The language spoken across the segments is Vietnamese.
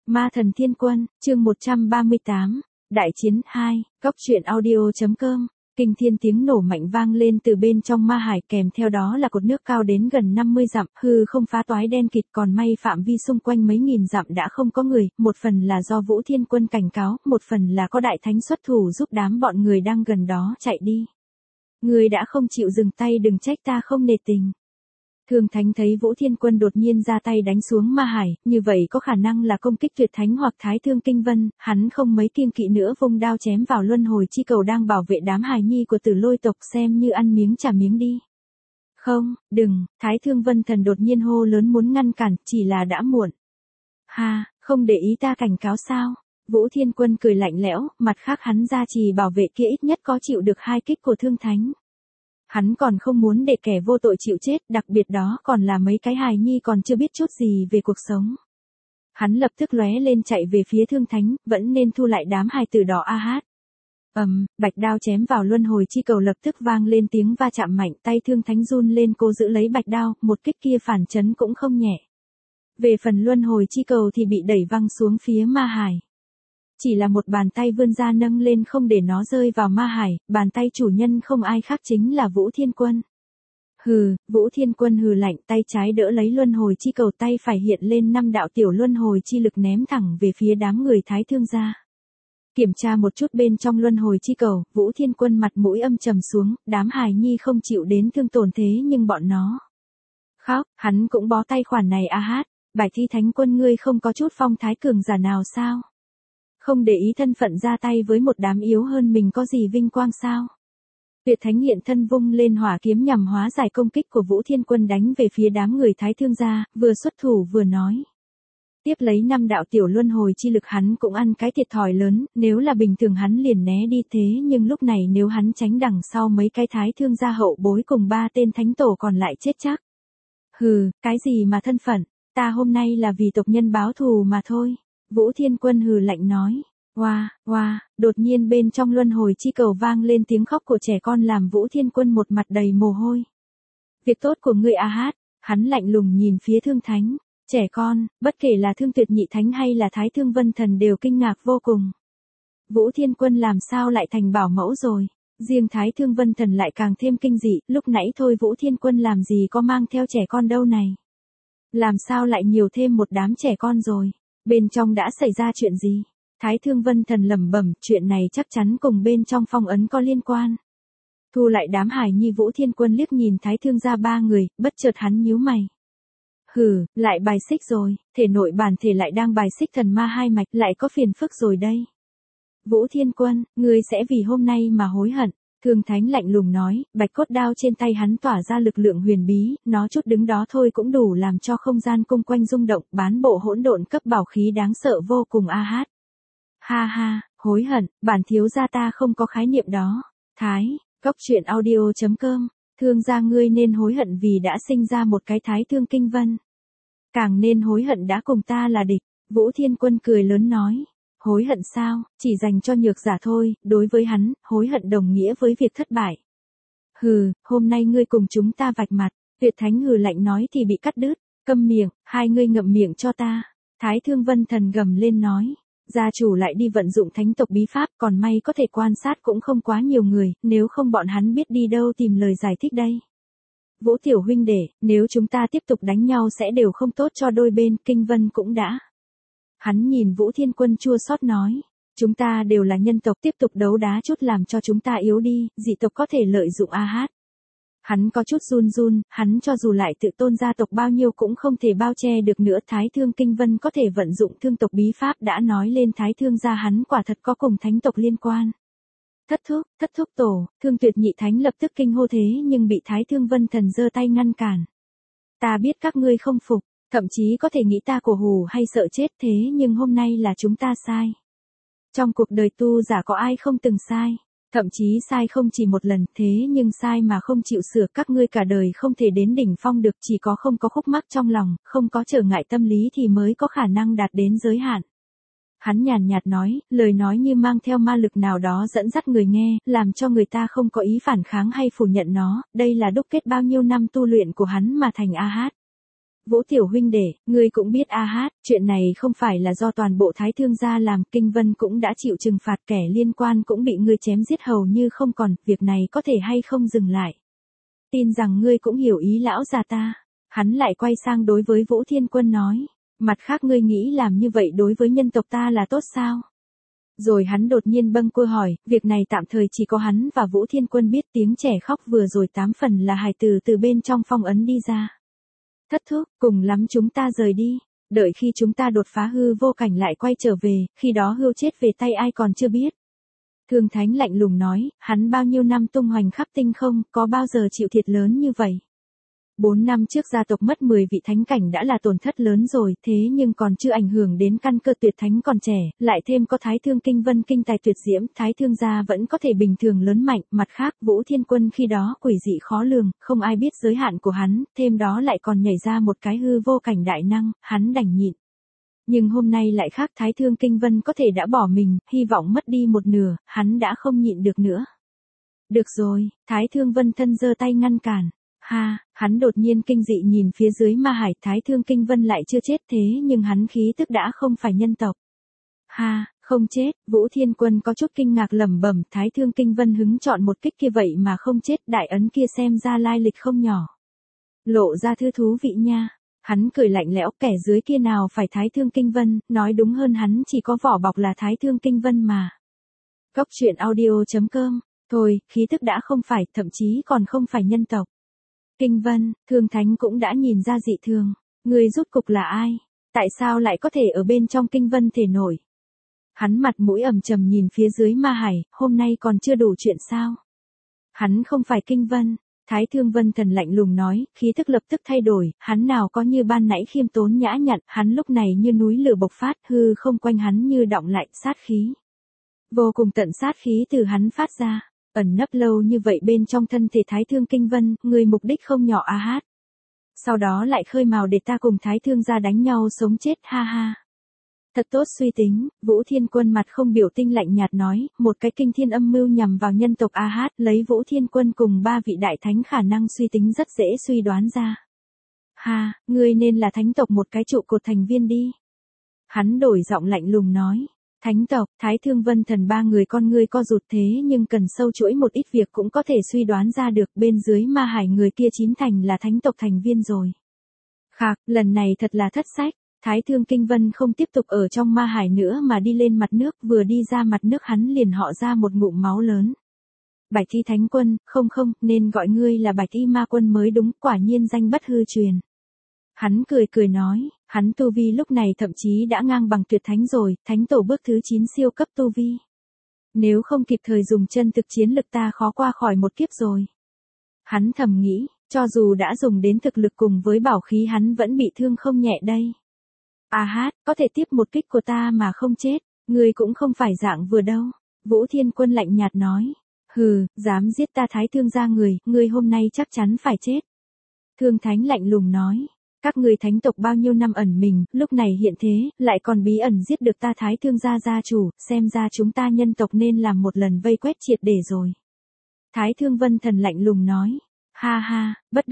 Ma thần thiên quân, chương 138, Đại chiến 2, Cốc truyện audio.com. Kinh thiên tiếng nổ mạnh vang lên từ bên trong ma hải, kèm theo đó là cột nước cao đến gần 50 dặm, hư không phá toái đen kịt, còn may phạm vi xung quanh mấy nghìn dặm đã không có người, một phần là do Vũ Thiên Quân cảnh cáo, một phần là có đại thánh xuất thủ giúp đám bọn người đang gần đó chạy đi. Người đã không chịu dừng tay, đừng trách ta không nể tình. Thương Thánh thấy Vũ Thiên Quân đột nhiên ra tay đánh xuống ma hải, như vậy có khả năng là công kích tuyệt thánh hoặc thái thương kinh vân, hắn không mấy kiêng kỵ nữa vung đao chém vào luân hồi chi cầu đang bảo vệ đám hài nhi của Tử Lôi tộc, xem như ăn miếng trả miếng đi. Không, đừng, Thái Thương Vân Thần đột nhiên hô lớn muốn ngăn cản, chỉ là đã muộn. Ha, không để ý ta cảnh cáo sao? Vũ Thiên Quân cười lạnh lẽo, mặt khác hắn gia trì bảo vệ kia ít nhất có chịu được 2 kích của Thương Thánh. Hắn còn không muốn để kẻ vô tội chịu chết, đặc biệt đó còn là mấy cái hài nhi còn chưa biết chút gì về cuộc sống. Hắn lập tức lóe lên chạy về phía Thương Thánh, vẫn nên thu lại đám hài tử đỏ a hát. Bạch đao chém vào luân hồi chi cầu lập tức vang lên tiếng va chạm mạnh, tay Thương Thánh run lên cố giữ lấy bạch đao, một kích kia phản chấn cũng không nhẹ. Về phần luân hồi chi cầu thì bị đẩy văng xuống phía ma hải. Chỉ là một bàn tay vươn ra nâng lên không để nó rơi vào ma hải, bàn tay chủ nhân không ai khác chính là Vũ Thiên Quân. Hừ, Vũ Thiên Quân hừ lạnh, tay trái đỡ lấy luân hồi chi cầu, tay phải hiện lên 5 đạo tiểu luân hồi chi lực ném thẳng về phía đám người Thái Thương gia. Kiểm tra một chút bên trong luân hồi chi cầu, Vũ Thiên Quân mặt mũi âm trầm xuống, đám hài nhi không chịu đến thương tổn thế nhưng bọn nó khóc, hắn cũng bó tay khoản này a hát, Bạch Thi Thánh Quân ngươi không có chút phong thái cường giả nào sao? Không để ý thân phận ra tay với một đám yếu hơn mình có gì vinh quang sao? Tuyệt Thánh hiện thân vung lên hỏa kiếm nhằm hóa giải công kích của Vũ Thiên Quân đánh về phía đám người Thái Thương gia, vừa xuất thủ vừa nói. Tiếp lấy 5 đạo tiểu luân hồi chi lực hắn cũng ăn cái thiệt thòi lớn, nếu là bình thường hắn liền né đi thế nhưng lúc này nếu hắn tránh đằng sau mấy cái Thái Thương gia hậu bối cùng 3 tên thánh tổ còn lại chết chắc. Hừ, cái gì mà thân phận, ta hôm nay là vì tộc nhân báo thù mà thôi. Vũ Thiên Quân hừ lạnh nói. Đột nhiên bên trong luân hồi chi cầu vang lên tiếng khóc của trẻ con làm Vũ Thiên Quân một mặt đầy mồ hôi. Việc tốt của ngươi a hát, hắn lạnh lùng nhìn phía Thương Thánh, trẻ con, bất kể là Thương Tuyệt Nhị Thánh hay là Thái Thương Vân Thần đều kinh ngạc vô cùng. Vũ Thiên Quân làm sao lại thành bảo mẫu rồi, riêng Thái Thương Vân Thần lại càng thêm kinh dị, lúc nãy thôi Vũ Thiên Quân làm gì có mang theo trẻ con đâu này. Làm sao lại nhiều thêm một đám trẻ con rồi, bên trong đã xảy ra chuyện gì? Thái Thương Vân Thần lẩm bẩm, chuyện này chắc chắn cùng bên trong phong ấn có liên quan. Thu lại đám hài nhi, Vũ Thiên Quân liếc nhìn Thái Thương gia 3 người, bất chợt hắn nhíu mày. Hừ, lại bài xích rồi, thể nội bản thể lại đang bài xích thần ma 2 mạch, lại có phiền phức rồi đây. Vũ Thiên Quân, ngươi sẽ vì hôm nay mà hối hận. Thương Thánh lạnh lùng nói, bạch cốt đao trên tay hắn tỏa ra lực lượng huyền bí, nó chút đứng đó thôi cũng đủ làm cho không gian cung quanh rung động, bán bộ hỗn độn cấp bảo khí đáng sợ vô cùng a hát. Ha ha, hối hận, bản thiếu gia ta không có khái niệm đó. Thái, Cốc truyện audio.com, Thương gia ngươi nên hối hận vì đã sinh ra một cái Thái Thương Kinh Vân. Càng nên hối hận đã cùng ta là địch. Vũ Thiên Quân cười lớn nói. Hối hận sao, chỉ dành cho nhược giả thôi, đối với hắn, hối hận đồng nghĩa với việc thất bại. Hừ, hôm nay ngươi cùng chúng ta vạch mặt. Tuyệt Thánh hừ lạnh nói thì bị cắt đứt, câm miệng, hai ngươi ngậm miệng cho ta. Thái Thương Vân Thần gầm lên nói. Gia chủ lại đi vận dụng thánh tộc bí pháp, còn may có thể quan sát cũng không quá nhiều người, nếu không bọn hắn biết đi đâu tìm lời giải thích đây. Vũ tiểu huynh đệ, nếu chúng ta tiếp tục đánh nhau sẽ đều không tốt cho đôi bên, Kinh Vân cũng đã. Hắn nhìn Vũ Thiên Quân chua xót nói, chúng ta đều là nhân tộc, tiếp tục đấu đá chút làm cho chúng ta yếu đi, dị tộc có thể lợi dụng a hát. Hắn có chút run, hắn cho dù lại tự tôn gia tộc bao nhiêu cũng không thể bao che được nữa. Thái Thương Kinh Vân có thể vận dụng thương tộc bí pháp đã nói lên Thái Thương gia hắn quả thật có cùng thánh tộc liên quan. Thất thúc tổ, Thương Tuyệt Nhị Thánh lập tức kinh hô thế nhưng bị Thái Thương Vân Thần giơ tay ngăn cản. Ta biết các ngươi không phục, thậm chí có thể nghĩ ta cổ hủ hay sợ chết thế nhưng hôm nay là chúng ta sai. Trong cuộc đời tu giả có ai không từng sai. Thậm chí sai không chỉ một lần, thế nhưng sai mà không chịu sửa, các ngươi cả đời không thể đến đỉnh phong được, chỉ có không có khúc mắc trong lòng, không có trở ngại tâm lý thì mới có khả năng đạt đến giới hạn. Hắn nhàn nhạt nói, lời nói như mang theo ma lực nào đó dẫn dắt người nghe, làm cho người ta không có ý phản kháng hay phủ nhận nó, đây là đúc kết bao nhiêu năm tu luyện của hắn mà thành a hát. Vũ tiểu huynh đệ, ngươi cũng biết a hát, chuyện này không phải là do toàn bộ Thái Thương gia làm, Kinh Vân cũng đã chịu trừng phạt, kẻ liên quan cũng bị ngươi chém giết hầu như không còn, việc này có thể hay không dừng lại. Tin rằng ngươi cũng hiểu ý lão già ta. Hắn lại quay sang đối với Vũ Thiên Quân nói, mặt khác ngươi nghĩ làm như vậy đối với nhân tộc ta là tốt sao? Rồi hắn đột nhiên bâng quơ hỏi, việc này tạm thời chỉ có hắn và Vũ Thiên Quân biết, tiếng trẻ khóc vừa rồi 8 phần là hài tử từ bên trong phong ấn đi ra. Thất thúc, cùng lắm chúng ta rời đi, đợi khi chúng ta đột phá hư vô cảnh lại quay trở về, khi đó hưu chết về tay ai còn chưa biết. Thương Thánh lạnh lùng nói, hắn bao nhiêu năm tung hoành khắp tinh không, có bao giờ chịu thiệt lớn như vậy. 4 năm trước gia tộc mất 10 vị thánh cảnh đã là tổn thất lớn rồi, thế nhưng còn chưa ảnh hưởng đến căn cơ tuyệt thánh còn trẻ, lại thêm có Thái Thương Kinh Vân kinh tài tuyệt diễm, Thái Thương gia vẫn có thể bình thường lớn mạnh, mặt khác Vũ Thiên Quân khi đó quỷ dị khó lường, không ai biết giới hạn của hắn, thêm đó lại còn nhảy ra một cái hư vô cảnh đại năng, hắn đành nhịn. Nhưng hôm nay lại khác, Thái Thương Kinh Vân có thể đã bỏ mình, hy vọng mất đi một nửa, hắn đã không nhịn được nữa. Được rồi, Thái Thương Vân thân giơ tay ngăn cản. Ha, hắn đột nhiên kinh dị nhìn phía dưới ma hải, Thái Thương Kinh Vân lại chưa chết thế nhưng hắn khí tức đã không phải nhân tộc. Ha, không chết, Vũ Thiên Quân có chút kinh ngạc lẩm bẩm, Thái Thương Kinh Vân hứng chọn một kích kia vậy mà không chết, đại ấn kia xem ra lai lịch không nhỏ. Lộ ra thư thú vị nha. Hắn cười lạnh lẽo, kẻ dưới kia nào phải Thái Thương Kinh Vân, nói đúng hơn hắn chỉ có vỏ bọc là Thái Thương Kinh Vân mà. Cốc truyện audio.com, thôi, khí tức đã không phải, thậm chí còn không phải nhân tộc. Kinh Vân, Thương Thánh cũng đã nhìn ra dị thường. Người rốt cục là ai? Tại sao lại có thể ở bên trong Kinh Vân thể nổi? Hắn mặt mũi ẩm trầm nhìn phía dưới ma hải, hôm nay còn chưa đủ chuyện sao? Hắn không phải Kinh Vân. Thái Thương Vân Thần lạnh lùng nói, khí thức lập tức thay đổi, hắn nào có như ban nãy khiêm tốn nhã nhặn, hắn lúc này như núi lửa bộc phát, hư không quanh hắn như đọng lại, sát khí. Vô cùng tận sát khí từ hắn phát ra. Ẩn nấp lâu như vậy bên trong thân thể Thái Thương Kinh Vân, người mục đích không nhỏ a hát. Sau đó lại khơi mào để ta cùng Thái Thương gia đánh nhau sống chết, ha ha. Thật tốt suy tính, Vũ Thiên Quân mặt không biểu tình lạnh nhạt nói, một cái kinh thiên âm mưu nhằm vào nhân tộc a hát, lấy Vũ Thiên Quân cùng 3 vị đại thánh khả năng suy tính rất dễ suy đoán ra. Ha, ngươi nên là thánh tộc một cái trụ cột thành viên đi. Hắn đổi giọng lạnh lùng nói. Thánh tộc, Thái Thương Vân Thần ba người con ngươi co rụt thế nhưng cần sâu chuỗi một ít việc cũng có thể suy đoán ra được, bên dưới ma hải người kia chín thành là thánh tộc thành viên rồi. Khạc, lần này thật là thất sách, Thái Thương Kinh Vân không tiếp tục ở trong ma hải nữa mà đi lên mặt nước, vừa đi ra mặt nước hắn liền họ ra một ngụm máu lớn. Bạch Y Thánh Quân, không, nên gọi ngươi là Bạch Y Ma Quân mới đúng, quả nhiên danh bất hư truyền. Hắn cười nói, hắn tu vi lúc này thậm chí đã ngang bằng tuyệt thánh rồi, thánh tổ bước thứ 9 siêu cấp tu vi. Nếu không kịp thời dùng chân thực chiến lực ta khó qua khỏi một kiếp rồi. Hắn thầm nghĩ, cho dù đã dùng đến thực lực cùng với bảo khí hắn vẫn bị thương không nhẹ đây. A hát, có thể tiếp một kích của ta mà không chết, ngươi cũng không phải dạng vừa đâu. Vũ Thiên Quân lạnh nhạt nói, hừ, dám giết ta Thái Thương gia người, ngươi hôm nay chắc chắn phải chết. Thương Thánh lạnh lùng nói. Các ngươi thánh tộc bao nhiêu năm ẩn mình, lúc này hiện thế, lại còn bí ẩn giết được ta Thái Thương gia gia chủ, xem ra chúng ta nhân tộc nên làm một lần vây quét triệt để rồi. Thái Thương Vân Thần lạnh lùng nói, ha ha, bất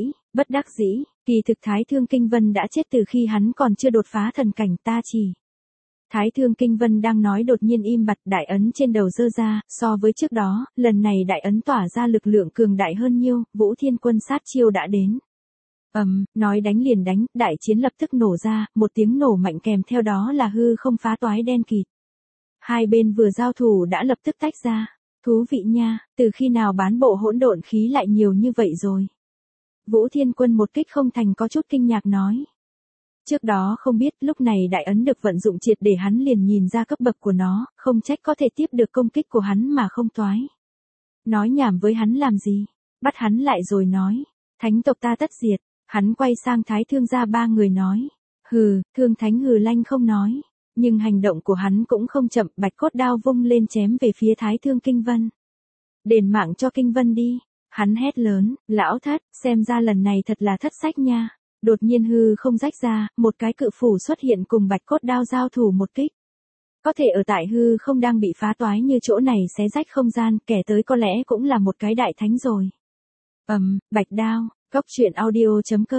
đắc dĩ, kỳ thực Thái Thương Kinh Vân đã chết từ khi hắn còn chưa đột phá thần cảnh ta chỉ. Thái Thương Kinh Vân đang nói đột nhiên im bặt, đại ấn trên đầu giơ ra, so với trước đó, lần này đại ấn tỏa ra lực lượng cường đại hơn nhiều, Vũ Thiên Quân sát chiêu đã đến. Nói đánh liền đánh, đại chiến lập tức nổ ra, một tiếng nổ mạnh kèm theo đó là hư không phá toái đen kịt. Hai bên vừa giao thủ đã lập tức tách ra. Thú vị nha, từ khi nào bán bộ hỗn độn khí lại nhiều như vậy rồi. Vũ Thiên Quân một kích không thành có chút kinh ngạc nói. Trước đó không biết, lúc này đại ấn được vận dụng triệt để hắn liền nhìn ra cấp bậc của nó, không trách có thể tiếp được công kích của hắn mà không toái. Nói nhảm với hắn làm gì, bắt hắn lại rồi nói, thánh tộc ta tất diệt. Hắn quay sang Thái Thương gia ba người nói. Hừ, Thương Thánh hừ lanh không nói. Nhưng hành động của hắn cũng không chậm, bạch cốt đao vung lên chém về phía Thái Thương Kinh Vân. Đền mạng cho Kinh Vân đi. Hắn hét lớn, lão thất, xem ra lần này thật là thất sách nha. Đột nhiên hư không rách ra, một cái cự phủ xuất hiện cùng bạch cốt đao giao thủ một kích. Có thể ở tại hư không đang bị phá toái như chỗ này xé rách không gian, kẻ tới có lẽ cũng là một cái đại thánh rồi. Bạch đao. Cốc truyện audio.com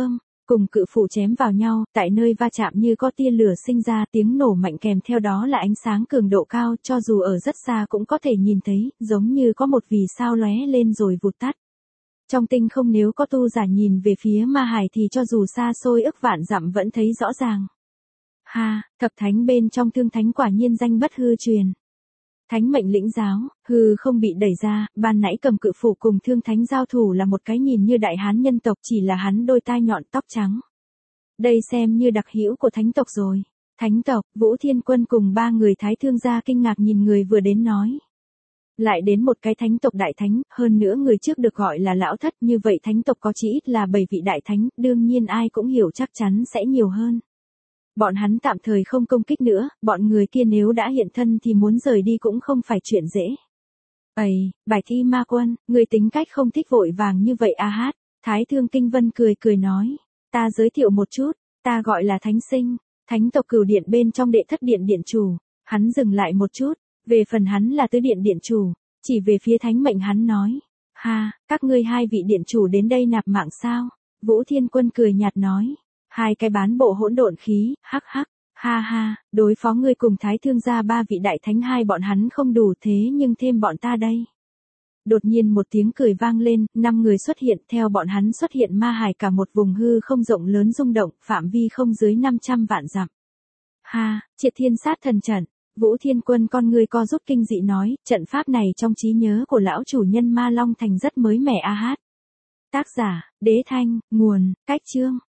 cùng cự phủ chém vào nhau, tại nơi va chạm như có tia lửa sinh ra tiếng nổ mạnh kèm theo đó là ánh sáng cường độ cao, cho dù ở rất xa cũng có thể nhìn thấy, giống như có một vì sao lóe lên rồi vụt tắt. Trong tinh không nếu có tu giả nhìn về phía Ma Hải thì cho dù xa xôi ức vạn dặm vẫn thấy rõ ràng. Ha, thập thánh bên trong Thương Thánh quả nhiên danh bất hư truyền. Thánh mệnh lĩnh giáo, hư không bị đẩy ra, ban nãy cầm cự phủ cùng Thương Thánh giao thủ là một cái nhìn như đại hán nhân tộc, chỉ là hắn đôi tai nhọn tóc trắng. Đây xem như đặc hữu của thánh tộc rồi. Thánh tộc, Vũ Thiên Quân cùng 3 người Thái Thương gia kinh ngạc nhìn người vừa đến nói. Lại đến một cái thánh tộc đại thánh, hơn nữa người trước được gọi là lão thất, như vậy thánh tộc có chỉ ít là 7 vị đại thánh, đương nhiên ai cũng hiểu chắc chắn sẽ nhiều hơn. Bọn hắn tạm thời không công kích nữa, bọn người kia nếu đã hiện thân thì muốn rời đi cũng không phải chuyện dễ. Ây, Bài Thi Ma Quân, người tính cách không thích vội vàng như vậy a hát. Thái Thương Kinh Vân cười cười nói, ta giới thiệu một chút, ta gọi là Thánh Sinh, thánh tộc Cửu Điện bên trong Đệ Thất Điện điện chủ. Hắn dừng lại một chút, về phần hắn là Tứ Điện điện chủ, chỉ về phía thánh mệnh hắn nói, ha, các ngươi 2 vị điện chủ đến đây nạp mạng sao? Vũ Thiên Quân cười nhạt nói, 2 cái bán bộ hỗn độn khí, hắc hắc, ha ha, đối phó ngươi cùng Thái Thương gia 3 vị đại thánh, 2 bọn hắn không đủ thế nhưng thêm bọn ta đây. Đột nhiên một tiếng cười vang lên, 5 người xuất hiện, theo bọn hắn xuất hiện Ma Hải cả một vùng hư không rộng lớn rung động, phạm vi không dưới 500 vạn dặm. Ha, Triệt Thiên Sát Thần Trận. Vũ Thiên Quân con người co rút kinh dị nói, trận pháp này trong trí nhớ của lão chủ nhân Ma Long Thành rất mới mẻ a hát. Tác giả, Đế Thanh, nguồn, Cách Chương.